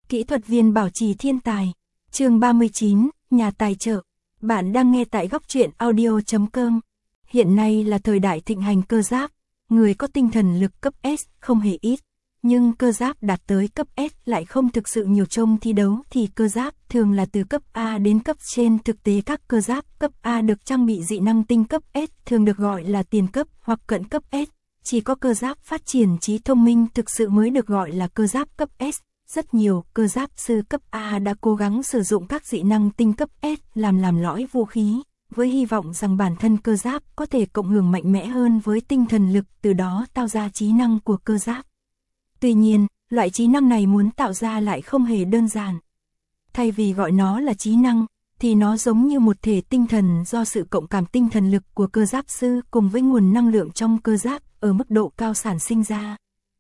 Kỹ thuật viên bảo trì thiên tài. Chương 39, nhà tài trợ. Bạn đang nghe tại góc truyện audio.com. Hiện nay là thời đại thịnh hành cơ giáp, người có tinh thần lực cấp S không hề ít, nhưng cơ giáp đạt tới cấp S lại không thực sự nhiều. Trong thi đấu thì cơ giáp thường là từ cấp A đến cấp trên. Thực tế các cơ giáp cấp A được trang bị dị năng tinh cấp S thường được gọi là tiền cấp hoặc cận cấp S. Chỉ có cơ giáp phát triển trí thông minh thực sự mới được gọi là cơ giáp cấp S. Rất nhiều cơ giáp sư cấp A đã cố gắng sử dụng các dị năng tinh cấp S làm lõi vũ khí, với hy vọng rằng bản thân cơ giáp có thể cộng hưởng mạnh mẽ hơn với tinh thần lực, từ đó tạo ra trí năng của cơ giáp. Tuy nhiên, loại trí năng này muốn tạo ra lại không hề đơn giản. Thay vì gọi nó là trí năng, thì nó giống như một thể tinh thần do sự cộng cảm tinh thần lực của cơ giáp sư cùng với nguồn năng lượng trong cơ giáp ở mức độ cao sản sinh ra.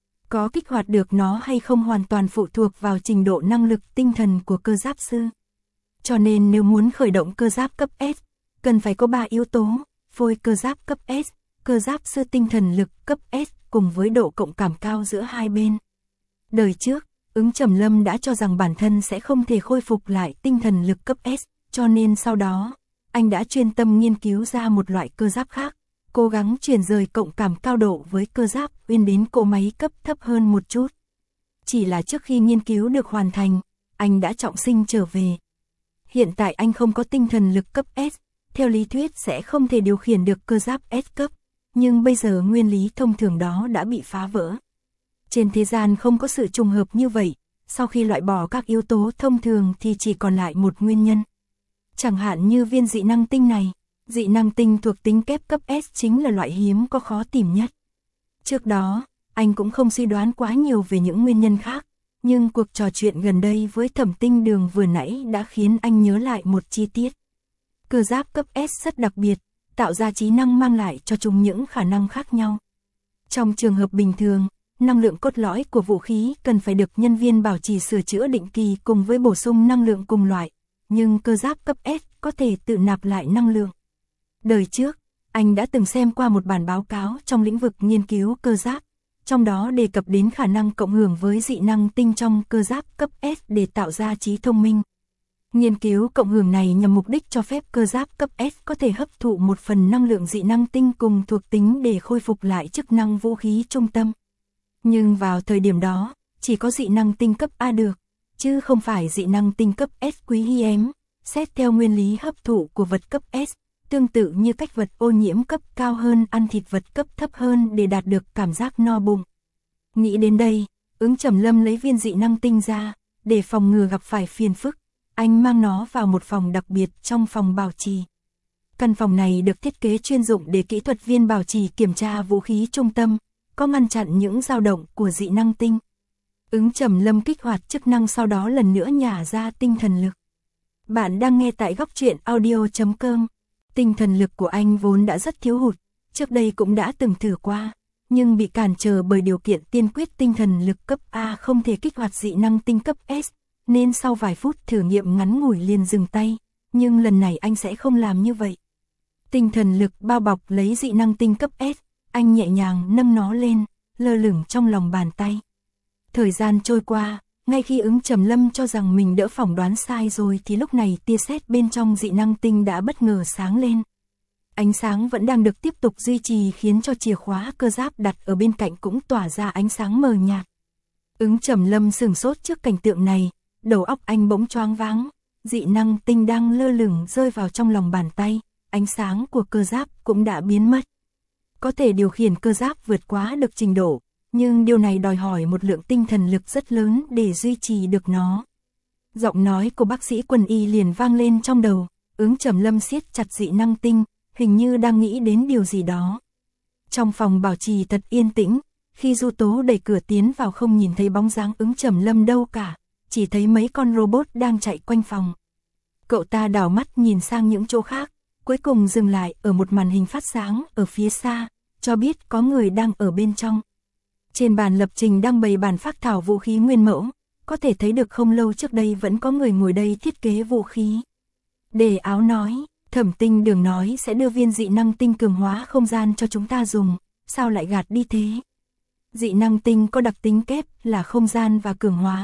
Có kích hoạt được nó hay không hoàn toàn phụ thuộc vào trình độ năng lực tinh thần của cơ giáp sư. Cho nên nếu muốn khởi động cơ giáp cấp S, cần phải có 3 yếu tố: phôi cơ giáp cấp S, cơ giáp sư tinh thần lực cấp S cùng với độ cộng cảm cao giữa hai bên. Đời trước, Ứng Trầm Lâm đã cho rằng bản thân sẽ không thể khôi phục lại tinh thần lực cấp S, cho nên sau đó, anh đã chuyên tâm nghiên cứu ra một loại cơ giáp khác, cố gắng chuyển rời cộng cảm cao độ với cơ giáp Uyên đến cỗ máy cấp thấp hơn một chút. Chỉ là trước khi nghiên cứu được hoàn thành, anh đã trọng sinh trở về. Hiện tại anh không có tinh thần lực cấp S, theo lý thuyết sẽ không thể điều khiển được cơ giáp S cấp, nhưng bây giờ nguyên lý thông thường đó đã bị phá vỡ. Trên thế gian không có sự trùng hợp như vậy, sau khi loại bỏ các yếu tố thông thường thì chỉ còn lại một nguyên nhân. Chẳng hạn như viên dị năng tinh này, dị năng tinh thuộc tính kép cấp S chính là loại hiếm có khó tìm nhất. Trước đó, anh cũng không suy đoán quá nhiều về những nguyên nhân khác, nhưng cuộc trò chuyện gần đây với Thẩm Tinh Đường vừa nãy đã khiến anh nhớ lại một chi tiết. Cơ giáp cấp S rất đặc biệt, tạo ra trí năng mang lại cho chúng những khả năng khác nhau. Trong trường hợp bình thường, năng lượng cốt lõi của vũ khí cần phải được nhân viên bảo trì sửa chữa định kỳ cùng với bổ sung năng lượng cùng loại, nhưng cơ giáp cấp S có thể tự nạp lại năng lượng. Đời trước, anh đã từng xem qua một bản báo cáo trong lĩnh vực nghiên cứu cơ giáp, trong đó đề cập đến khả năng cộng hưởng với dị năng tinh trong cơ giáp cấp S để tạo ra trí thông minh. Nghiên cứu cộng hưởng này nhằm mục đích cho phép cơ giáp cấp S có thể hấp thụ một phần năng lượng dị năng tinh cùng thuộc tính để khôi phục lại chức năng vũ khí trung tâm. Nhưng vào thời điểm đó, chỉ có dị năng tinh cấp A được, chứ không phải dị năng tinh cấp S quý hiếm. Xét theo nguyên lý hấp thụ của vật cấp S, tương tự như cách vật ô nhiễm cấp cao hơn ăn thịt vật cấp thấp hơn để đạt được cảm giác no bụng. Nghĩ đến đây, Ứng Trầm Lâm lấy viên dị năng tinh ra, để phòng ngừa gặp phải phiền phức, anh mang nó vào một phòng đặc biệt trong phòng bảo trì. Căn phòng này được thiết kế chuyên dụng để kỹ thuật viên bảo trì kiểm tra vũ khí trung tâm, có ngăn chặn những dao động của dị năng tinh. Ứng Trầm Lâm kích hoạt chức năng, sau đó lần nữa nhả ra tinh thần lực. Bạn đang nghe tại góc truyện audio.com. Tinh thần lực của anh vốn đã rất thiếu hụt, trước đây cũng đã từng thử qua, nhưng bị cản trở bởi điều kiện tiên quyết tinh thần lực cấp A không thể kích hoạt dị năng tinh cấp S, nên sau vài phút thử nghiệm ngắn ngủi liền dừng tay, nhưng lần này anh sẽ không làm như vậy. Tinh thần lực bao bọc lấy dị năng tinh cấp S, anh nhẹ nhàng nâng nó lên, lơ lửng trong lòng bàn tay. Thời gian trôi qua, ngay khi Ứng Trầm Lâm cho rằng mình đỡ phỏng đoán sai rồi thì lúc này tia sét bên trong dị năng tinh đã bất ngờ sáng lên. Ánh sáng vẫn đang được tiếp tục duy trì khiến cho chìa khóa cơ giáp đặt ở bên cạnh cũng tỏa ra ánh sáng mờ nhạt. Ứng Trầm Lâm sửng sốt trước cảnh tượng này, đầu óc anh bỗng choáng váng, dị năng tinh đang lơ lửng rơi vào trong lòng bàn tay, ánh sáng của cơ giáp cũng đã biến mất. Có thể điều khiển cơ giáp vượt quá được trình độ, nhưng điều này đòi hỏi một lượng tinh thần lực rất lớn để duy trì được nó. Giọng nói của bác sĩ quân y liền vang lên trong đầu, Ứng Trầm Lâm siết chặt dị năng tinh, hình như đang nghĩ đến điều gì đó. Trong phòng bảo trì thật yên tĩnh, khi Du Tố đẩy cửa tiến vào không nhìn thấy bóng dáng Ứng Trầm Lâm đâu cả, chỉ thấy mấy con robot đang chạy quanh phòng. Cậu ta đảo mắt nhìn sang những chỗ khác, cuối cùng dừng lại ở một màn hình phát sáng ở phía xa, cho biết có người đang ở bên trong. Trên bàn lập trình đang bày bản phác thảo vũ khí nguyên mẫu, có thể thấy được không lâu trước đây vẫn có người ngồi đây thiết kế vũ khí. Đề Áo nói, Thẩm Tinh Đường nói sẽ đưa viên dị năng tinh cường hóa không gian cho chúng ta dùng, sao lại gạt đi thế? Dị năng tinh có đặc tính kép là không gian và cường hóa,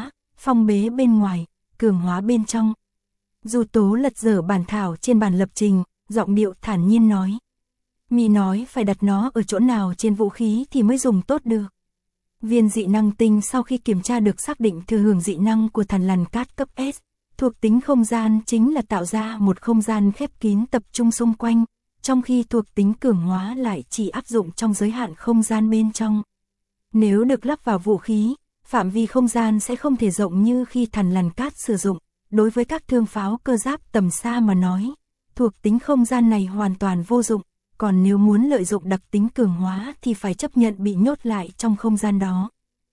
phong bế bên ngoài, cường hóa bên trong. Du Tố lật dở bản thảo trên bàn lập trình, giọng điệu thản nhiên nói. Mi nói phải đặt nó ở chỗ nào trên vũ khí thì mới dùng tốt được. Viên dị năng tinh sau khi kiểm tra được xác định thừa hưởng dị năng của thằn lằn cát cấp S, thuộc tính không gian chính là tạo ra một không gian khép kín tập trung xung quanh, trong khi thuộc tính cường hóa lại chỉ áp dụng trong giới hạn không gian bên trong. Nếu được lắp vào vũ khí, phạm vi không gian sẽ không thể rộng như khi thằn lằn cát sử dụng. Đối với các thương pháo cơ giáp tầm xa mà nói, thuộc tính không gian này hoàn toàn vô dụng, còn nếu muốn lợi dụng đặc tính cường hóa thì phải chấp nhận bị nhốt lại trong không gian đó.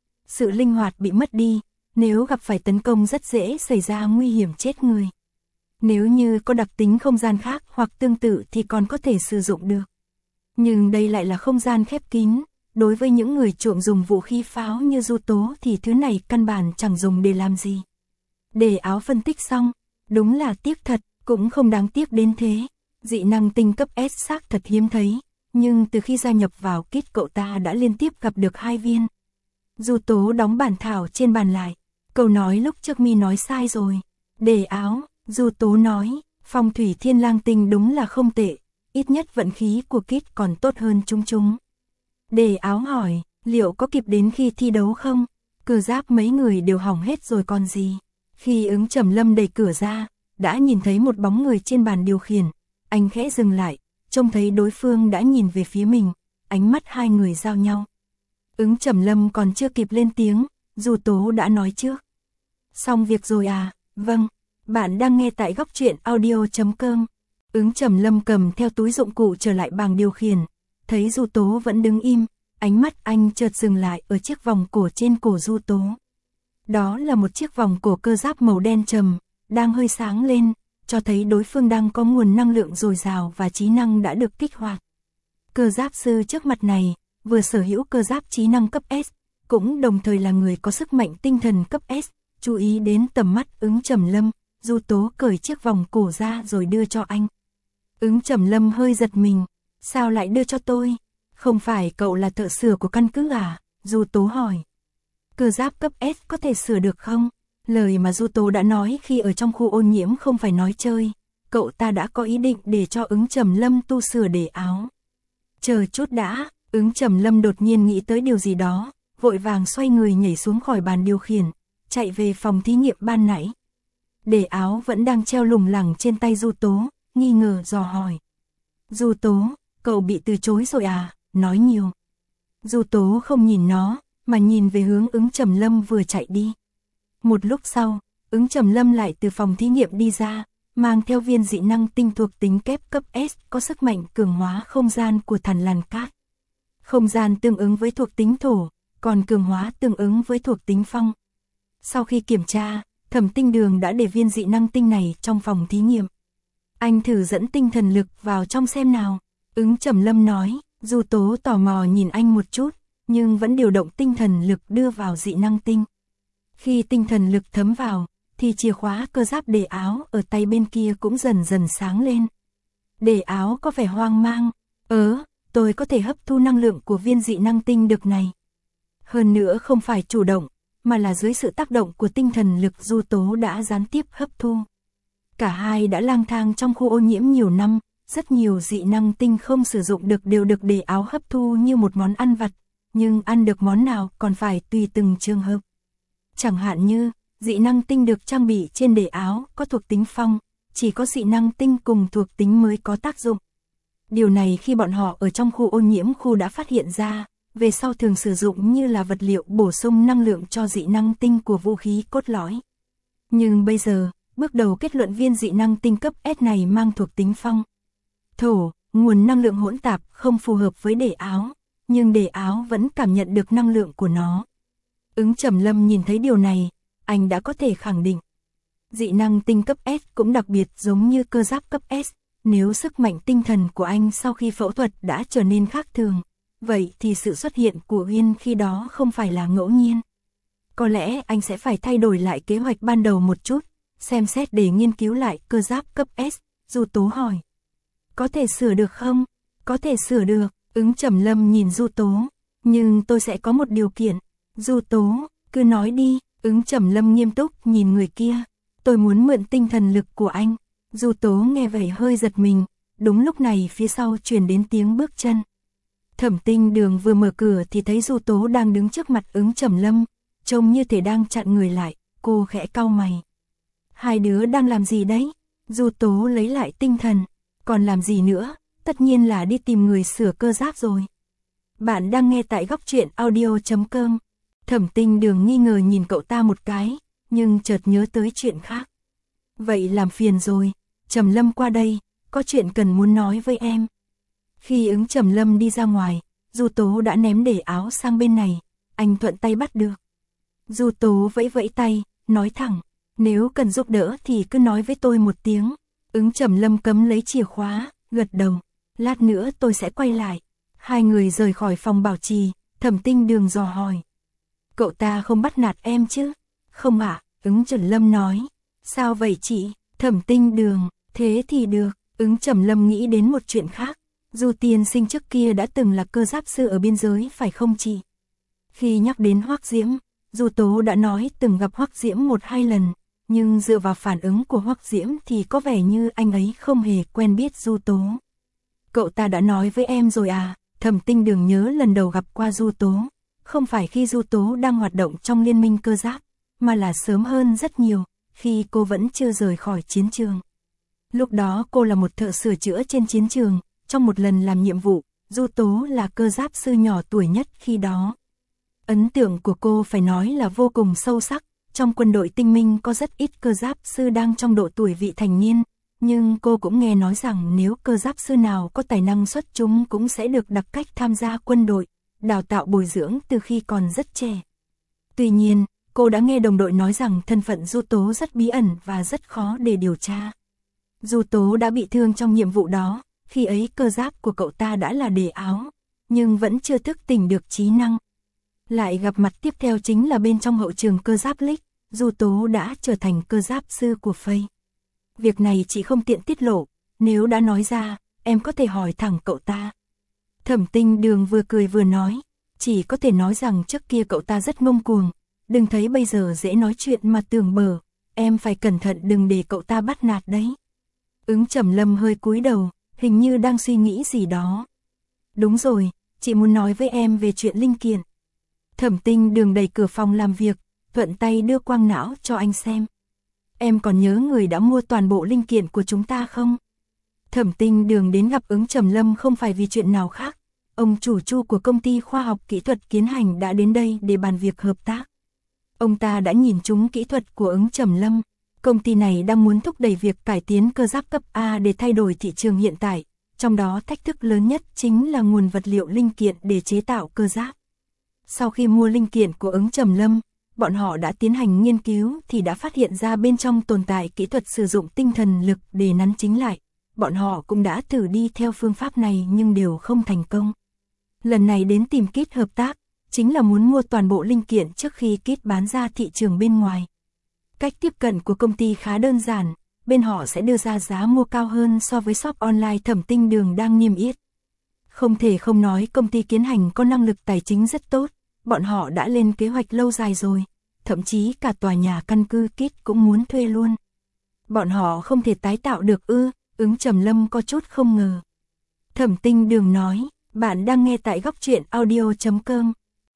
Sự linh hoạt bị mất đi, nếu gặp phải tấn công rất dễ xảy ra nguy hiểm chết người. Nếu như có đặc tính không gian khác hoặc tương tự thì còn có thể sử dụng được. Nhưng đây lại là không gian khép kín, đối với những người chuộng dùng vũ khí pháo như Du Tố thì thứ này căn bản chẳng dùng để làm gì. Đề áo phân tích xong, đúng là tiếc thật, cũng không đáng tiếc đến thế. Dị năng tinh cấp S xác thật hiếm thấy, nhưng từ khi gia nhập vào kit cậu ta đã liên tiếp gặp được 2 viên. Du Tố đóng bản thảo trên bàn lại, câu nói lúc trước mi nói sai rồi. Đề áo, Du Tố nói, phong thủy thiên lang tinh đúng là không tệ, ít nhất vận khí của kit còn tốt hơn chúng. Đề áo hỏi, liệu có kịp đến khi thi đấu không? Cơ giáp mấy người đều hỏng hết rồi còn gì. Khi Ứng Trầm Lâm đẩy cửa ra, đã nhìn thấy một bóng người trên bàn điều khiển, anh khẽ dừng lại, trông thấy đối phương đã nhìn về phía mình, ánh mắt hai người giao nhau. Ứng Trầm Lâm còn chưa kịp lên tiếng, Du Tố đã nói trước. Xong việc rồi à? Vâng, bạn đang nghe tại góc truyện audio.com. Ứng Trầm Lâm cầm theo túi dụng cụ trở lại bàn điều khiển, thấy Du Tố vẫn đứng im, ánh mắt anh chợt dừng lại ở chiếc vòng cổ trên cổ Du Tố. Đó là một chiếc vòng cổ cơ giáp màu đen trầm, đang hơi sáng lên, cho thấy đối phương đang có nguồn năng lượng dồi dào và trí năng đã được kích hoạt. Cơ giáp sư trước mặt này, vừa sở hữu cơ giáp trí năng cấp S, cũng đồng thời là người có sức mạnh tinh thần cấp S. Chú ý đến tầm mắt Ứng Trầm Lâm, Du Tố cởi chiếc vòng cổ ra rồi đưa cho anh. Ứng Trầm Lâm hơi giật mình, sao lại đưa cho tôi? Không phải cậu là thợ sửa của căn cứ à? Du Tố hỏi. Cơ giáp cấp S có thể sửa được không? Lời mà Du Tố đã nói khi ở trong khu ô nhiễm không phải nói chơi. Cậu ta đã có ý định để cho Ứng Trầm Lâm tu sửa đề áo. Chờ chút đã, Ứng Trầm Lâm đột nhiên nghĩ tới điều gì đó, vội vàng xoay người nhảy xuống khỏi bàn điều khiển, chạy về phòng thí nghiệm ban nãy. Đề áo vẫn đang treo lủng lẳng trên tay Du Tố, nghi ngờ dò hỏi. Du Tố, cậu bị từ chối rồi à? Nói nhiều. Du Tố không nhìn nó, mà nhìn về hướng Ứng Trầm Lâm vừa chạy đi. Một lúc sau, Ứng Trầm Lâm lại từ phòng thí nghiệm đi ra, mang theo viên dị năng tinh thuộc tính kép cấp S có sức mạnh cường hóa không gian của thằn lằn cát. Không gian tương ứng với thuộc tính thổ, còn cường hóa tương ứng với thuộc tính phong. Sau khi kiểm tra, Thẩm Tinh Đường đã để viên dị năng tinh này trong phòng thí nghiệm. Anh thử dẫn tinh thần lực vào trong xem nào. Ứng Trầm Lâm nói. Du Tố tò mò nhìn anh một chút, nhưng vẫn điều động tinh thần lực đưa vào dị năng tinh. Khi tinh thần lực thấm vào, thì chìa khóa cơ giáp đề áo ở tay bên kia cũng dần dần sáng lên. Đề áo có vẻ hoang mang. Tôi có thể hấp thu năng lượng của viên dị năng tinh được này. Hơn nữa không phải chủ động, mà là dưới sự tác động của tinh thần lực Du Tố đã gián tiếp hấp thu. Cả hai đã lang thang trong khu ô nhiễm nhiều năm, rất nhiều dị năng tinh không sử dụng được đều được đề áo hấp thu như một món ăn vặt, nhưng ăn được món nào còn phải tùy từng trường hợp. Chẳng hạn như, dị năng tinh được trang bị trên đề áo có thuộc tính phong, chỉ có dị năng tinh cùng thuộc tính mới có tác dụng. Điều này khi bọn họ ở trong khu ô nhiễm khu đã phát hiện ra, về sau thường sử dụng như là vật liệu bổ sung năng lượng cho dị năng tinh của vũ khí cốt lõi. Nhưng bây giờ, bước đầu kết luận viên dị năng tinh cấp S này mang thuộc tính phong. Thổ, nguồn năng lượng hỗn tạp không phù hợp với đề áo, nhưng đề áo vẫn cảm nhận được năng lượng của nó. Ứng Trầm Lâm nhìn thấy điều này, anh đã có thể khẳng định. Dị năng tinh cấp S cũng đặc biệt giống như cơ giáp cấp S, nếu sức mạnh tinh thần của anh sau khi phẫu thuật đã trở nên khác thường, vậy thì sự xuất hiện của Uyên khi đó không phải là ngẫu nhiên. Có lẽ anh sẽ phải thay đổi lại kế hoạch ban đầu một chút, xem xét để nghiên cứu lại cơ giáp cấp S, Du Tố hỏi. Có thể sửa được không? Có thể sửa được, Ứng Trầm Lâm nhìn Du Tố, nhưng tôi sẽ có một điều kiện. Du Tố, cứ nói đi, Ứng Trầm Lâm nghiêm túc nhìn người kia. Tôi muốn mượn tinh thần lực của anh. Du Tố nghe vậy hơi giật mình. Đúng lúc này phía sau truyền đến tiếng bước chân. Thẩm Tinh Đường vừa mở cửa thì thấy Du Tố đang đứng trước mặt Ứng Trầm Lâm, trông như thể đang chặn người lại. Cô khẽ cau mày. Hai đứa đang làm gì đấy? Du Tố lấy lại tinh thần. Còn làm gì nữa? Tất nhiên là đi tìm người sửa cơ giáp rồi. Bạn đang nghe tại góc truyện audio.com. Thẩm Tinh Đường nghi ngờ nhìn cậu ta một cái, nhưng chợt nhớ tới chuyện khác. Vậy làm phiền rồi, Trầm Lâm qua đây, có chuyện cần muốn nói với em. Khi Ứng Trầm Lâm đi ra ngoài, Du Tố đã ném để áo sang bên này, anh thuận tay bắt được. Du Tố vẫy vẫy tay, nói thẳng, nếu cần giúp đỡ thì cứ nói với tôi một tiếng. Ứng Trầm Lâm cấm lấy chìa khóa, gật đầu, lát nữa tôi sẽ quay lại. Hai người rời khỏi phòng bảo trì, Thẩm Tinh Đường dò hỏi. Cậu ta không bắt nạt em chứ? Không ạ, Ứng Trầm Lâm nói. Sao vậy chị? Thẩm Tinh Đường, thế thì được. Ứng Trầm Lâm nghĩ đến một chuyện khác. Du tiên sinh trước kia đã từng là cơ giáp sư ở biên giới phải không chị? Khi nhắc đến Hoắc Diễm, Du Tố đã nói từng gặp Hoắc Diễm 1-2 lần, nhưng dựa vào phản ứng của Hoắc Diễm thì có vẻ như anh ấy không hề quen biết Du Tố. Cậu ta đã nói với em rồi à? Thẩm Tinh Đường nhớ lần đầu gặp qua Du Tố, không phải khi Du Tố đang hoạt động trong liên minh cơ giáp, mà là sớm hơn rất nhiều, khi cô vẫn chưa rời khỏi chiến trường. Lúc đó cô là một thợ sửa chữa trên chiến trường, trong một lần làm nhiệm vụ, Du Tố là cơ giáp sư nhỏ tuổi nhất khi đó. Ấn tượng của cô phải nói là vô cùng sâu sắc, trong quân đội tinh minh có rất ít cơ giáp sư đang trong độ tuổi vị thành niên, nhưng cô cũng nghe nói rằng nếu cơ giáp sư nào có tài năng xuất chúng cũng sẽ được đặc cách tham gia quân đội, đào tạo bồi dưỡng từ khi còn rất trẻ. Tuy nhiên, cô đã nghe đồng đội nói rằng thân phận Du Tố rất bí ẩn và rất khó để điều tra. Du Tố đã bị thương trong nhiệm vụ đó, khi ấy cơ giáp của cậu ta đã là đề áo, nhưng vẫn chưa thức tỉnh được trí năng. Lại gặp mặt tiếp theo chính là bên trong hậu trường cơ giáp Lick, Du Tố đã trở thành cơ giáp sư của Faye. Việc này chị không tiện tiết lộ, nếu đã nói ra, em có thể hỏi thẳng cậu ta. Thẩm Tinh Đường vừa cười vừa nói, chỉ có thể nói rằng trước kia cậu ta rất ngông cuồng, đừng thấy bây giờ dễ nói chuyện mà tưởng bở, em phải cẩn thận đừng để cậu ta bắt nạt đấy. Ứng Trầm Lâm hơi cúi đầu, hình như đang suy nghĩ gì đó. Đúng rồi, chị muốn nói với em về chuyện linh kiện. Thẩm Tinh Đường đẩy cửa phòng làm việc, thuận tay đưa quang não cho anh xem. Em còn nhớ người đã mua toàn bộ linh kiện của chúng ta không? Thẩm Tinh Đường đến gặp Ứng Trầm Lâm không phải vì chuyện nào khác. Ông chủ Chu của công ty khoa học kỹ thuật Kiến Hành đã đến đây để bàn việc hợp tác. Ông ta đã nhìn trúng kỹ thuật của Ứng Trầm Lâm. Công ty này đang muốn thúc đẩy việc cải tiến cơ giáp cấp A để thay đổi thị trường hiện tại. Trong đó thách thức lớn nhất chính là nguồn vật liệu linh kiện để chế tạo cơ giáp. Sau khi mua linh kiện của Ứng Trầm Lâm, bọn họ đã tiến hành nghiên cứu thì đã phát hiện ra bên trong tồn tại kỹ thuật sử dụng tinh thần lực để nắn chính lại. Bọn họ cũng đã thử đi theo phương pháp này nhưng đều không thành công. Lần này đến tìm Kit hợp tác, chính là muốn mua toàn bộ linh kiện trước khi Kit bán ra thị trường bên ngoài. Cách tiếp cận của công ty khá đơn giản, bên họ sẽ đưa ra giá mua cao hơn so với shop online Thẩm Tinh Đường đang niêm yết. Không thể không nói công ty Kiến Hành có năng lực tài chính rất tốt, bọn họ đã lên kế hoạch lâu dài rồi, thậm chí cả tòa nhà căn cứ Kit cũng muốn thuê luôn. Bọn họ không thể tái tạo được ư? Ứng Trầm Lâm có chút không ngờ. Thẩm Tinh Đường nói, bạn đang nghe tại góc truyện audio.com.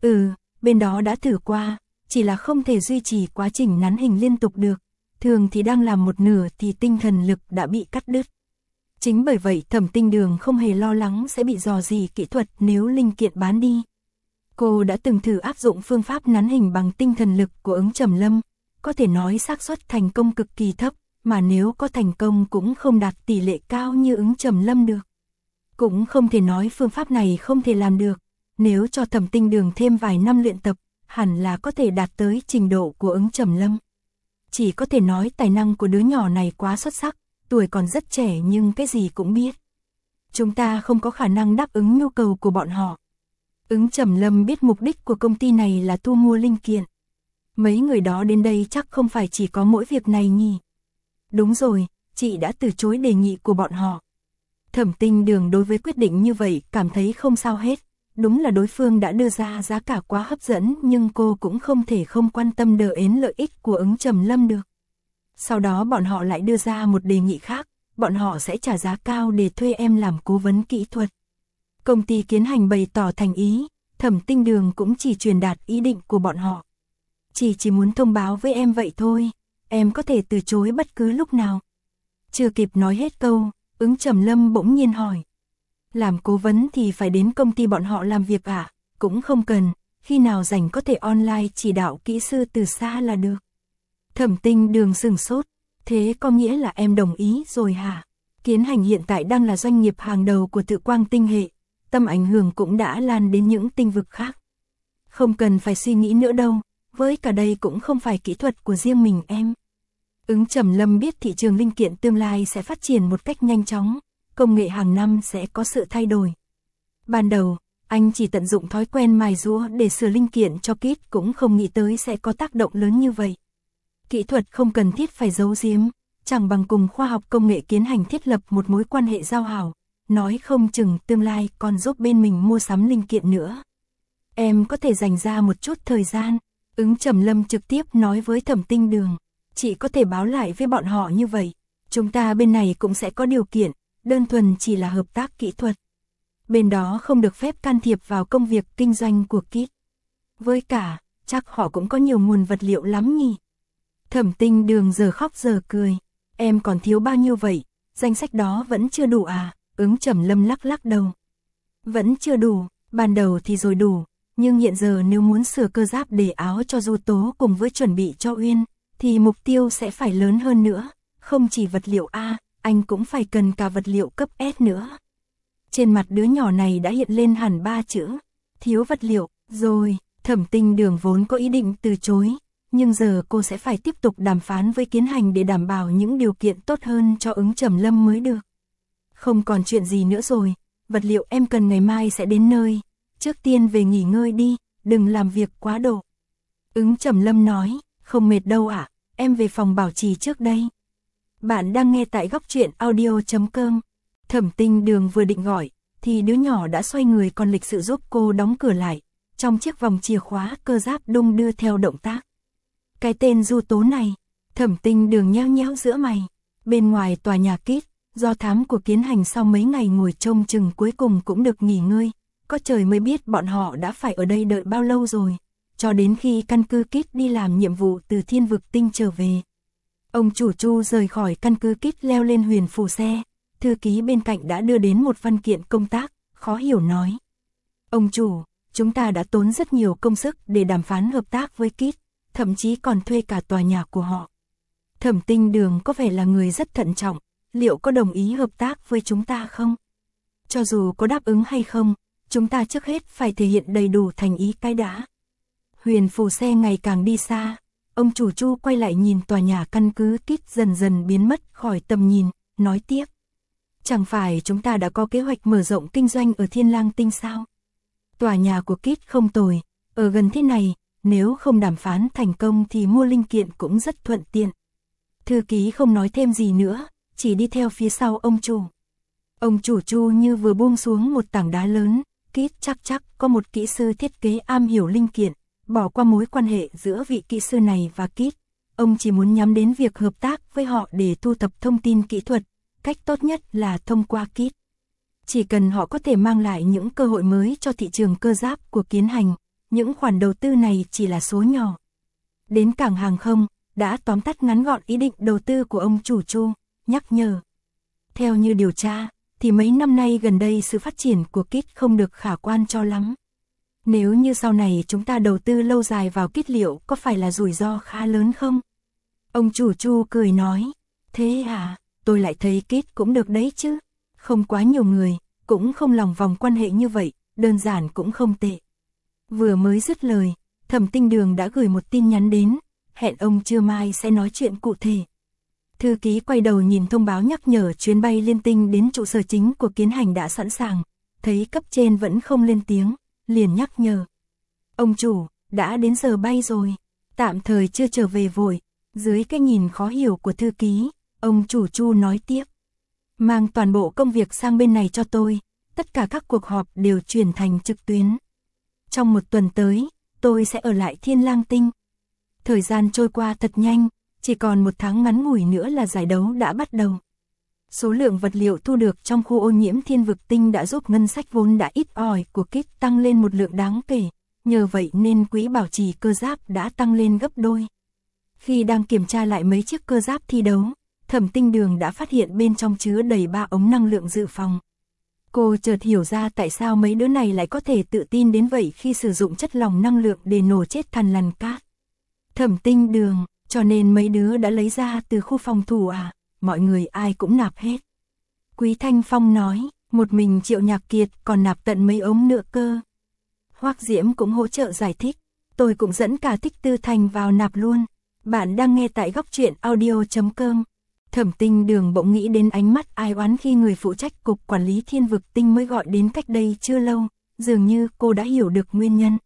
Bên đó đã thử qua, chỉ là không thể duy trì quá trình nắn hình liên tục được, thường thì đang làm một nửa thì tinh thần lực đã bị cắt đứt. Chính bởi vậy Thẩm Tinh Đường không hề lo lắng sẽ bị rò rỉ kỹ thuật nếu linh kiện bán đi. Cô đã từng thử áp dụng phương pháp nắn hình bằng tinh thần lực của Ứng Trầm Lâm, có thể nói xác suất thành công cực kỳ thấp, mà nếu có thành công cũng không đạt tỷ lệ cao như Ứng Trầm Lâm được. Cũng không thể nói phương pháp này không thể làm được, nếu cho Thẩm Tinh Đường thêm vài năm luyện tập, hẳn là có thể đạt tới trình độ của Ứng Trầm Lâm. Chỉ có thể nói tài năng của đứa nhỏ này quá xuất sắc, tuổi còn rất trẻ nhưng cái gì cũng biết. Chúng ta không có khả năng đáp ứng nhu cầu của bọn họ. Ứng Trầm Lâm biết mục đích của công ty này là thu mua linh kiện. Mấy người đó đến đây chắc không phải chỉ có mỗi việc này nhỉ? Đúng rồi, chị đã từ chối đề nghị của bọn họ. Thẩm Tinh Đường đối với quyết định như vậy cảm thấy không sao hết, Đúng là đối phương đã đưa ra giá cả quá hấp dẫn, nhưng cô cũng không thể không quan tâm đến lợi ích của Ứng Trầm Lâm được. Sau đó bọn họ lại đưa ra một đề nghị khác, bọn họ sẽ trả giá cao để thuê em làm cố vấn kỹ thuật. Công ty Kiến Hành bày tỏ thành ý, Thẩm Tinh Đường cũng chỉ truyền đạt ý định của bọn họ. Chỉ muốn thông báo với em vậy thôi, em có thể từ chối bất cứ lúc nào. Chưa kịp nói hết câu, Ứng Trầm Lâm bỗng nhiên hỏi. Làm cố vấn thì phải đến công ty bọn họ làm việc à? Cũng không cần, khi nào rảnh có thể online chỉ đạo kỹ sư từ xa là được. Thẩm Tinh Đường sửng sốt, thế có nghĩa là em đồng ý rồi hả? Kiến Hành hiện tại đang là doanh nghiệp hàng đầu của Tự Quang tinh hệ, tầm ảnh hưởng cũng đã lan đến những tinh vực khác. Không cần phải suy nghĩ nữa đâu, với cả đây cũng không phải kỹ thuật của riêng mình em. Ứng Trầm Lâm biết thị trường linh kiện tương lai sẽ phát triển một cách nhanh chóng, công nghệ hàng năm sẽ có sự thay đổi. Ban đầu, anh chỉ tận dụng thói quen mài giũa để sửa linh kiện cho kit, cũng không nghĩ tới sẽ có tác động lớn như vậy. Kỹ thuật không cần thiết phải giấu giếm, chẳng bằng cùng khoa học công nghệ Kiến Hành thiết lập một mối quan hệ giao hảo, nói không chừng tương lai còn giúp bên mình mua sắm linh kiện nữa. Em có thể dành ra một chút thời gian, Ứng Trầm Lâm trực tiếp nói với Thẩm Tinh Đường. Chị có thể báo lại với bọn họ như vậy, chúng ta bên này cũng sẽ có điều kiện, đơn thuần chỉ là hợp tác kỹ thuật. Bên đó không được phép can thiệp vào công việc kinh doanh của Kit. Với cả, chắc họ cũng có nhiều nguồn vật liệu lắm nhỉ. Thẩm Tinh Đường giờ khóc giờ cười, em còn thiếu bao nhiêu vậy, danh sách đó vẫn chưa đủ à? Ứng Trầm Lâm lắc lắc đầu. Vẫn chưa đủ, ban đầu thì rồi đủ, nhưng hiện giờ nếu muốn sửa cơ giáp để áo cho Du Tố cùng với chuẩn bị cho Uyên, thì mục tiêu sẽ phải lớn hơn nữa, không chỉ vật liệu A, anh cũng phải cần cả vật liệu cấp S nữa. Trên mặt đứa nhỏ này đã hiện lên hẳn 3 chữ, thiếu vật liệu, rồi, Thẩm Tinh Đường vốn có ý định từ chối, nhưng giờ cô sẽ phải tiếp tục đàm phán với Kiến Hành để đảm bảo những điều kiện tốt hơn cho Ứng Trầm Lâm mới được. Không còn chuyện gì nữa rồi, vật liệu em cần ngày mai sẽ đến nơi, trước tiên về nghỉ ngơi đi, đừng làm việc quá độ. Ứng Trầm Lâm nói, không mệt đâu ạ, em về phòng bảo trì trước đây. Bạn đang nghe tại góc truyện audio.com. Thẩm Tinh Đường vừa định gọi, thì đứa nhỏ đã xoay người còn lịch sự giúp cô đóng cửa lại, trong chiếc vòng chìa khóa cơ giáp đung đưa theo động tác. Cái tên Du Tố này, Thẩm Tinh Đường nheo nheo giữa mày. Bên ngoài tòa nhà Kit, do thám của Kiến Hành sau mấy ngày ngồi trông chừng cuối cùng cũng được nghỉ ngơi, có trời mới biết bọn họ đã phải ở đây đợi bao lâu rồi, cho đến khi căn cứ Kit đi làm nhiệm vụ từ Thiên Vực Tinh trở về. Ông chủ Chu rời khỏi căn cứ Kit leo lên huyền phù xe, thư ký bên cạnh đã đưa đến một văn kiện công tác, khó hiểu nói. Ông chủ, chúng ta đã tốn rất nhiều công sức để đàm phán hợp tác với Kit, thậm chí còn thuê cả tòa nhà của họ. Thẩm Tinh Đường có vẻ là người rất thận trọng, liệu có đồng ý hợp tác với chúng ta không? Cho dù có đáp ứng hay không, chúng ta trước hết phải thể hiện đầy đủ thành ý cái đã. Huyền phù xe ngày càng đi xa, ông chủ Chu quay lại nhìn tòa nhà căn cứ Kit dần dần biến mất khỏi tầm nhìn, nói tiếp. Chẳng phải chúng ta đã có kế hoạch mở rộng kinh doanh ở Thiên Lang Tinh sao? Tòa nhà của Kit không tồi, ở gần thế này, nếu không đàm phán thành công thì mua linh kiện cũng rất thuận tiện. Thư ký không nói thêm gì nữa, chỉ đi theo phía sau ông chủ. Ông chủ Chu như vừa buông xuống một tảng đá lớn, Kit chắc có một kỹ sư thiết kế am hiểu linh kiện, bỏ qua mối quan hệ giữa vị kỹ sư này và Kit. Ông chỉ muốn nhắm đến việc hợp tác với họ để thu thập thông tin kỹ thuật, cách tốt nhất là thông qua Kit. Chỉ cần họ có thể mang lại những cơ hội mới cho thị trường cơ giáp của Kiến Hành, những khoản đầu tư này chỉ là số nhỏ. Đến cảng hàng không, đã tóm tắt ngắn gọn ý định đầu tư của ông chủ Chu, nhắc nhở. Theo như điều tra, thì mấy năm nay gần đây sự phát triển của Kit không được khả quan cho lắm. Nếu như sau này chúng ta đầu tư lâu dài vào Kit liệu có phải là rủi ro khá lớn không? Ông chủ Chu cười nói, thế à, tôi lại thấy Kit cũng được đấy chứ. Không quá nhiều người, cũng không lòng vòng quan hệ như vậy, đơn giản cũng không tệ. Vừa mới dứt lời, Thẩm Tinh Đường đã gửi một tin nhắn đến, hẹn ông trưa mai sẽ nói chuyện cụ thể. Thư ký quay đầu nhìn thông báo nhắc nhở chuyến bay liên tinh đến trụ sở chính của Kiến Hành đã sẵn sàng, thấy cấp trên vẫn không lên tiếng, liền nhắc nhở. Ông chủ, đã đến giờ bay rồi, tạm thời chưa trở về vội. Dưới cái nhìn khó hiểu của thư ký, ông chủ Chu nói tiếp. Mang toàn bộ công việc sang bên này cho tôi, tất cả các cuộc họp đều chuyển thành trực tuyến. Trong một tuần tới, tôi sẽ ở lại Thiên Lang Tinh. Thời gian trôi qua thật nhanh, chỉ còn một tháng ngắn ngủi nữa là giải đấu đã bắt đầu. Số lượng vật liệu thu được trong khu ô nhiễm thiên vực tinh đã giúp ngân sách vốn đã ít ỏi của KIT tăng lên một lượng đáng kể, nhờ vậy nên quỹ bảo trì cơ giáp đã tăng lên gấp đôi. Khi đang kiểm tra lại mấy chiếc cơ giáp thi đấu, Thẩm Tinh Đường đã phát hiện bên trong chứa đầy 3 ống năng lượng dự phòng. Cô chợt hiểu ra tại sao mấy đứa này lại có thể tự tin đến vậy khi sử dụng chất lỏng năng lượng để nổ chết thằn lằn cát. Thẩm Tinh Đường, cho nên mấy đứa đã lấy ra từ khu phòng thủ à, mọi người ai cũng nạp hết. Quý Thanh Phong nói, một mình Triệu Nhạc Kiệt còn nạp tận mấy ống nữa cơ. Hoắc Diễm cũng hỗ trợ giải thích, tôi cũng dẫn cả Thích Tư Thành vào nạp luôn. Bạn đang nghe tại góc truyện audio.com. Thẩm Tinh Đường bỗng nghĩ đến ánh mắt ai oán khi người phụ trách cục quản lý thiên vực tinh mới gọi đến cách đây chưa lâu, dường như cô đã hiểu được nguyên nhân.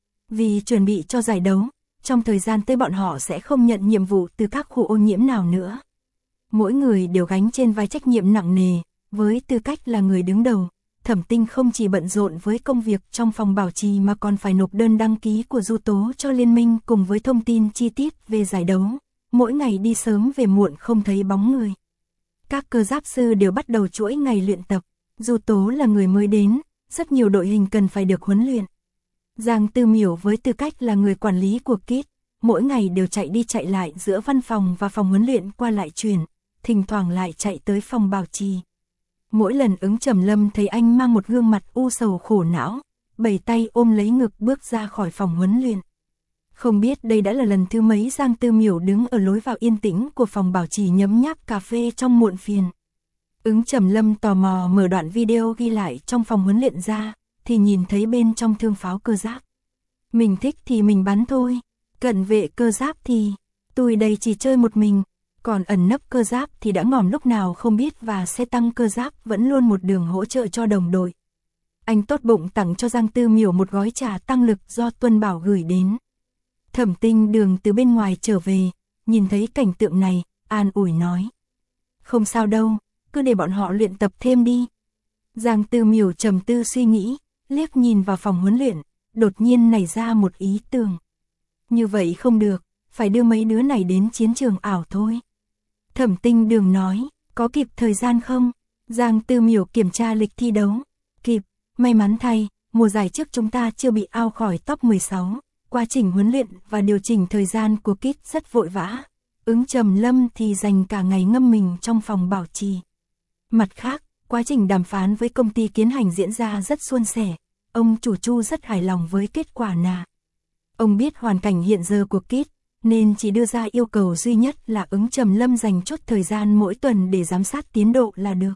Vì chuẩn bị cho giải đấu, trong thời gian tới bọn họ sẽ không nhận nhiệm vụ từ các khu ô nhiễm nào nữa. Mỗi người đều gánh trên vai trách nhiệm nặng nề, với tư cách là người đứng đầu. Thẩm Tinh không chỉ bận rộn với công việc trong phòng bảo trì mà còn phải nộp đơn đăng ký của Du Tố cho liên minh cùng với thông tin chi tiết về giải đấu. Mỗi ngày đi sớm về muộn không thấy bóng người. Các cơ giáp sư đều bắt đầu chuỗi ngày luyện tập. Du Tố là người mới đến, rất nhiều đội hình cần phải được huấn luyện. Giang Tư Miểu với tư cách là người quản lý của KIT, mỗi ngày đều chạy đi chạy lại giữa văn phòng và phòng huấn luyện qua lại chuyển, thỉnh thoảng lại chạy tới phòng bảo trì. Mỗi lần Ứng Trầm Lâm thấy anh mang một gương mặt u sầu khổ não, bảy tay ôm lấy ngực bước ra khỏi phòng huấn luyện. Không biết đây đã là lần thứ mấy Giang Tư Miểu đứng ở lối vào yên tĩnh của phòng bảo trì nhấm nháp cà phê trong muộn phiền. Ứng Trầm Lâm tò mò mở đoạn video ghi lại trong phòng huấn luyện ra, thì nhìn thấy bên trong thương pháo cơ giáp. Mình thích thì mình bắn thôi, cận vệ cơ giáp thì, tôi đây chỉ chơi một mình, còn ẩn nấp cơ giáp thì đã ngòm lúc nào không biết và xe tăng cơ giáp vẫn luôn một đường hỗ trợ cho đồng đội. Anh tốt bụng tặng cho Giang Tư Miểu một gói trà tăng lực do Tuân Bảo gửi đến. Thẩm Tinh Đường từ bên ngoài trở về, nhìn thấy cảnh tượng này, an ủi nói. Không sao đâu, cứ để bọn họ luyện tập thêm đi. Giang Tư Miểu trầm tư suy nghĩ, liếc nhìn vào phòng huấn luyện, đột nhiên nảy ra một ý tưởng. Như vậy không được, phải đưa mấy đứa này đến chiến trường ảo thôi. Thẩm Tinh Đường nói, có kịp thời gian không? Giang Tư Miểu kiểm tra lịch thi đấu. Kịp, may mắn thay, mùa giải trước chúng ta chưa bị out khỏi top 16. Quá trình huấn luyện và điều chỉnh thời gian của KIT rất vội vã. Ứng Trầm Lâm thì dành cả ngày ngâm mình trong phòng bảo trì. Mặt khác, quá trình đàm phán với công ty Kiến Hành diễn ra rất suôn sẻ. Ông chủ Chu rất hài lòng với kết quả nà. Ông biết hoàn cảnh hiện giờ của KIT, nên chỉ đưa ra yêu cầu duy nhất là Ứng Trầm Lâm dành chút thời gian mỗi tuần để giám sát tiến độ là được.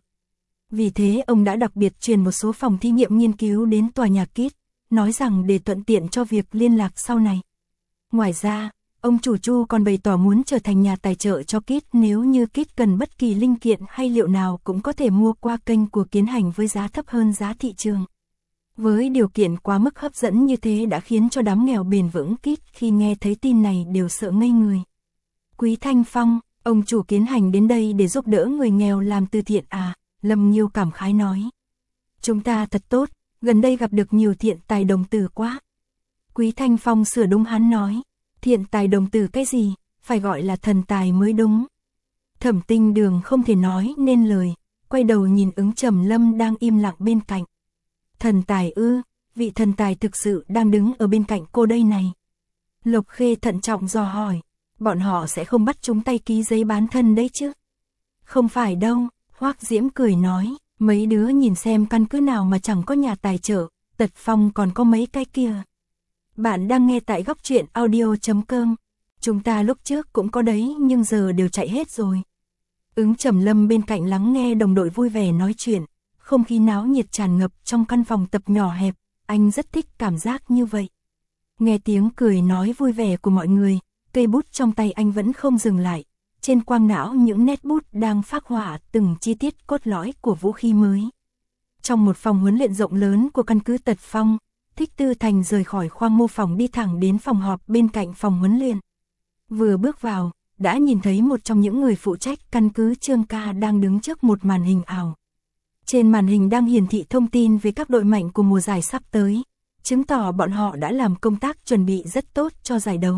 Vì thế ông đã đặc biệt truyền một số phòng thí nghiệm nghiên cứu đến tòa nhà KIT, nói rằng để thuận tiện cho việc liên lạc sau này. Ngoài ra, ông chủ Chu còn bày tỏ muốn trở thành nhà tài trợ cho KIT nếu như KIT cần bất kỳ linh kiện hay liệu nào cũng có thể mua qua kênh của Kiến Hành với giá thấp hơn giá thị trường. Với điều kiện quá mức hấp dẫn như thế đã khiến cho đám nghèo bền vững KIT khi nghe thấy tin này đều sợ ngây người. Quý Thanh Phong, ông chủ Kiến Hành đến đây để giúp đỡ người nghèo làm từ thiện à? Lâm Nhiêu cảm khái nói. Chúng ta thật tốt, gần đây gặp được nhiều thiện tài đồng tử quá. Quý Thanh Phong sửa đúng hắn nói. Thiện tài đồng tử cái gì, phải gọi là thần tài mới đúng. Thẩm Tinh Đường không thể nói nên lời, quay đầu nhìn Ứng Trầm Lâm đang im lặng bên cạnh. Thần tài ư, vị thần tài thực sự đang đứng ở bên cạnh cô đây này. Lộc Khê thận trọng dò hỏi, bọn họ sẽ không bắt chúng tay ký giấy bán thân đấy chứ? Không phải đâu, Hoắc Diễm cười nói, mấy đứa nhìn xem căn cứ nào mà chẳng có nhà tài trợ, Tật Phong còn có mấy cái kia. Bạn đang nghe tại góc truyện audio.com. Chúng ta lúc trước cũng có đấy nhưng giờ đều chạy hết rồi. Ứng Trầm Lâm bên cạnh lắng nghe đồng đội vui vẻ nói chuyện, không khí náo nhiệt tràn ngập trong căn phòng tập nhỏ hẹp, anh rất thích cảm giác như vậy. Nghe tiếng cười nói vui vẻ của mọi người, cây bút trong tay anh vẫn không dừng lại, trên quang não những nét bút đang phác họa từng chi tiết cốt lõi của vũ khí mới. Trong một phòng huấn luyện rộng lớn của căn cứ Tật Phong, Thích Tư Thành rời khỏi khoang mô phỏng đi thẳng đến phòng họp bên cạnh phòng huấn luyện. Vừa bước vào, đã nhìn thấy một trong những người phụ trách căn cứ Trương Ca đang đứng trước một màn hình ảo. Trên màn hình đang hiển thị thông tin về các đội mạnh của mùa giải sắp tới, chứng tỏ bọn họ đã làm công tác chuẩn bị rất tốt cho giải đấu.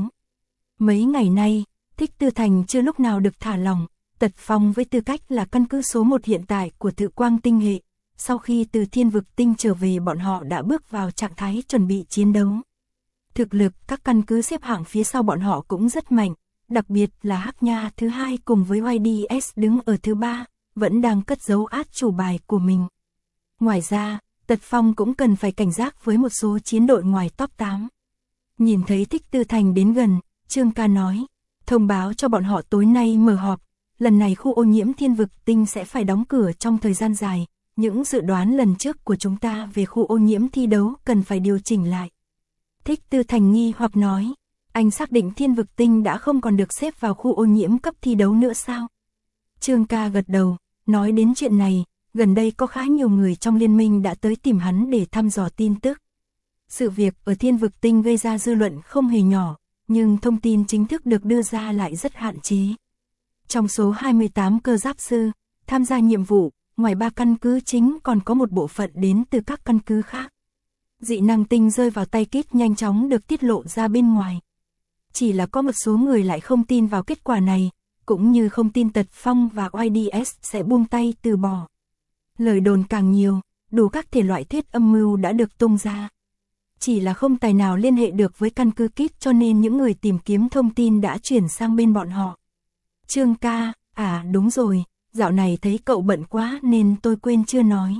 Mấy ngày nay, Thích Tư Thành chưa lúc nào được thả lỏng, Tật Phong với tư cách là căn cứ số 1 hiện tại của Thự Quang Tinh hệ. Sau khi từ Thiên Vực Tinh trở về, bọn họ đã bước vào trạng thái chuẩn bị chiến đấu. Thực lực các căn cứ xếp hạng phía sau bọn họ cũng rất mạnh, đặc biệt là Hắc Nha thứ 2 cùng với YDS đứng ở thứ 3, vẫn đang cất giấu át chủ bài của mình. Ngoài ra, Tật Phong cũng cần phải cảnh giác với một số chiến đội ngoài top 8. Nhìn thấy Thích Tư Thành đến gần, Trương Ca nói, thông báo cho bọn họ tối nay mở họp, lần này khu ô nhiễm Thiên Vực Tinh sẽ phải đóng cửa trong thời gian dài, những dự đoán lần trước của chúng ta về khu ô nhiễm thi đấu cần phải điều chỉnh lại. Thích Tư Thành nghi hoặc nói, anh xác định Thiên Vực Tinh đã không còn được xếp vào khu ô nhiễm cấp thi đấu nữa sao? Trương Ca gật đầu, nói đến chuyện này, gần đây có khá nhiều người trong liên minh đã tới tìm hắn để thăm dò tin tức. Sự việc ở Thiên Vực Tinh gây ra dư luận không hề nhỏ, nhưng thông tin chính thức được đưa ra lại rất hạn chế. Trong số 28 cơ giáp sư tham gia nhiệm vụ, ngoài 3 căn cứ chính còn có một bộ phận đến từ các căn cứ khác. Dị năng tinh rơi vào tay Kit nhanh chóng được tiết lộ ra bên ngoài. Chỉ là có một số người lại không tin vào kết quả này, cũng như không tin Tật Phong và YDS sẽ buông tay từ bỏ. Lời đồn càng nhiều, đủ các thể loại thuyết âm mưu đã được tung ra. Chỉ là không tài nào liên hệ được với căn cứ Kit, cho nên những người tìm kiếm thông tin đã chuyển sang bên bọn họ. Trương Ca, đúng rồi, dạo này thấy cậu bận quá nên tôi quên chưa nói.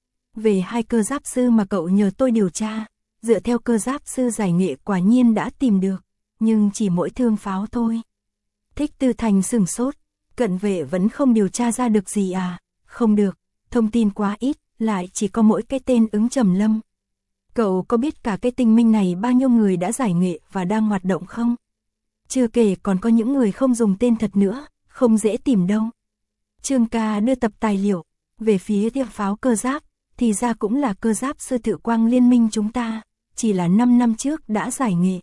Về 2 cơ giáp sư mà cậu nhờ tôi điều tra, dựa theo cơ giáp sư giải nghệ quả nhiên đã tìm được, nhưng chỉ mỗi thương pháo thôi. Thích Tư Thành sửng sốt, cận vệ vẫn không điều tra ra được gì à? Không được, thông tin quá ít, lại chỉ có mỗi cái tên Ứng Trầm Lâm. Cậu có biết cả cái tinh minh này bao nhiêu người đã giải nghệ và đang hoạt động không? Chưa kể còn có những người không dùng tên thật nữa, không dễ tìm đâu. Trương Ca đưa tập tài liệu về phía Thiệp Pháo cơ giáp, thì ra cũng là cơ giáp sư Thự Quang liên minh chúng ta, chỉ là 5 năm trước đã giải nghệ.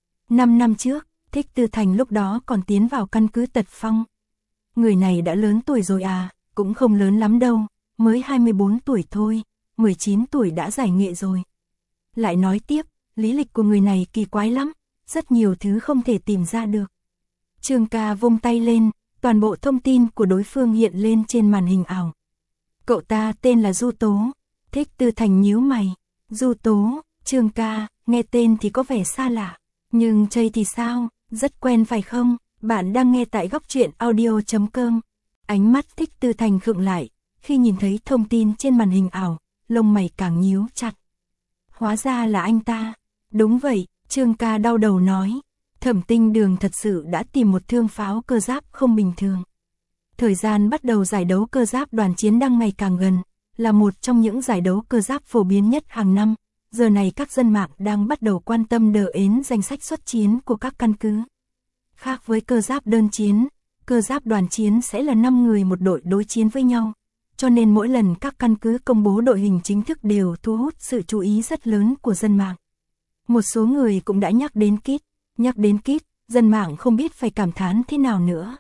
5 năm trước, Thích Tư Thành lúc đó còn tiến vào căn cứ Tật Phong. Người này đã lớn tuổi rồi à? Cũng không lớn lắm đâu, mới 24 tuổi thôi, 19 tuổi đã giải nghệ rồi. Lại nói tiếp, lý lịch của người này kỳ quái lắm, rất nhiều thứ không thể tìm ra được. Trương Ca vung tay lên, toàn bộ thông tin của đối phương hiện lên trên màn hình ảo. Cậu ta tên là Du Tố. Thích Tư Thành nhíu mày. Du Tố, Trương Ca, nghe tên thì có vẻ xa lạ. Nhưng chơi thì sao, rất quen phải không? Bạn đang nghe tại Góc Truyện Audio.com. Ánh mắt Thích Tư Thành khựng lại, khi nhìn thấy thông tin trên màn hình ảo, lông mày càng nhíu chặt. Hóa ra là anh ta. Đúng vậy, Trương Ca đau đầu nói. Thẩm Tinh Đường thật sự đã tìm một thương pháo cơ giáp không bình thường. Thời gian bắt đầu giải đấu cơ giáp đoàn chiến đang ngày càng gần, là một trong những giải đấu cơ giáp phổ biến nhất hàng năm. Giờ này các dân mạng đang bắt đầu quan tâm đến danh sách xuất chiến của các căn cứ. Khác với cơ giáp đơn chiến, cơ giáp đoàn chiến sẽ là 5 người một đội đối chiến với nhau. Cho nên mỗi lần các căn cứ công bố đội hình chính thức đều thu hút sự chú ý rất lớn của dân mạng. Một số người cũng đã nhắc đến Kit. Nhắc đến Kit, dân mạng không biết phải cảm thán thế nào nữa.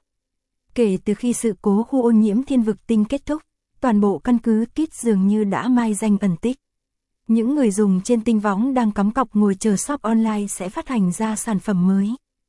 Kể từ khi sự cố khu ô nhiễm Thiên Vực Tinh kết thúc, toàn bộ căn cứ Kit dường như đã mai danh ẩn tích. Những người dùng trên tinh võng đang cắm cọc ngồi chờ shop online sẽ phát hành ra sản phẩm mới.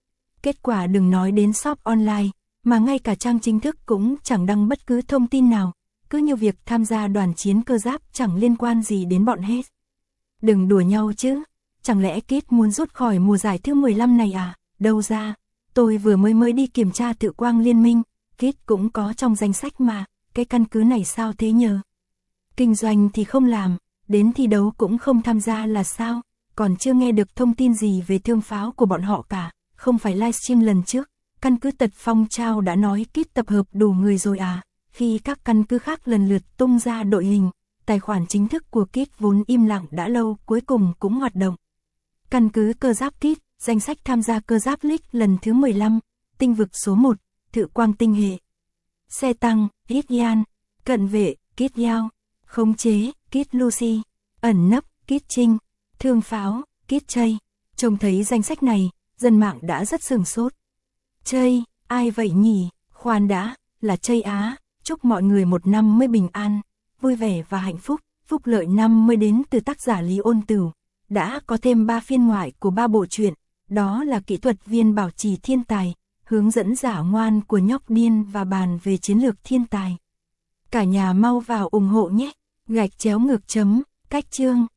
Kết quả đừng nói đến shop online, mà ngay cả trang chính thức cũng chẳng đăng bất cứ thông tin nào, cứ như việc tham gia đoàn chiến cơ giáp chẳng liên quan gì đến bọn hết. Đừng đùa nhau chứ, chẳng lẽ Kit muốn rút khỏi mùa giải thứ 15 này à? Đâu ra, tôi vừa mới đi kiểm tra Thự Quang liên minh, Kit cũng có trong danh sách mà, cái căn cứ này sao thế nhờ? Kinh doanh thì không làm, đến thi đấu cũng không tham gia là sao? Còn chưa nghe được thông tin gì về thương pháo của bọn họ cả, không phải livestream lần trước, căn cứ Tật Phong Trao đã nói Kit tập hợp đủ người rồi à? Khi các căn cứ khác lần lượt tung ra đội hình, tài khoản chính thức của Kit vốn im lặng đã lâu cuối cùng cũng hoạt động. Căn cứ cơ giáp Kit, danh sách tham gia cơ giáp League lần thứ 15, tinh vực số 1, Thự Quang tinh hệ. Xe tăng, Kit Yan, cận vệ, Kit Yao, khống chế, Kit Lucy, ẩn nấp, Kit Trinh, thương pháo, Kit Chay. Trông thấy danh sách này, dân mạng đã rất sửng sốt. Chay, ai vậy nhỉ? Khoan đã, là Chay á, chúc mọi người một năm mới bình an. vui vẻ và hạnh phúc, phúc lợi 50 đến từ tác giả Lý Ôn Tửu. Đã có thêm 3 phiên ngoại của 3 bộ truyện, đó là Kỹ thuật viên bảo trì thiên tài, Hướng dẫn giả ngoan của nhóc điên và Bàn về chiến lược thiên tài. Cả nhà mau vào ủng hộ nhé, _ ngược chấm, cách chương.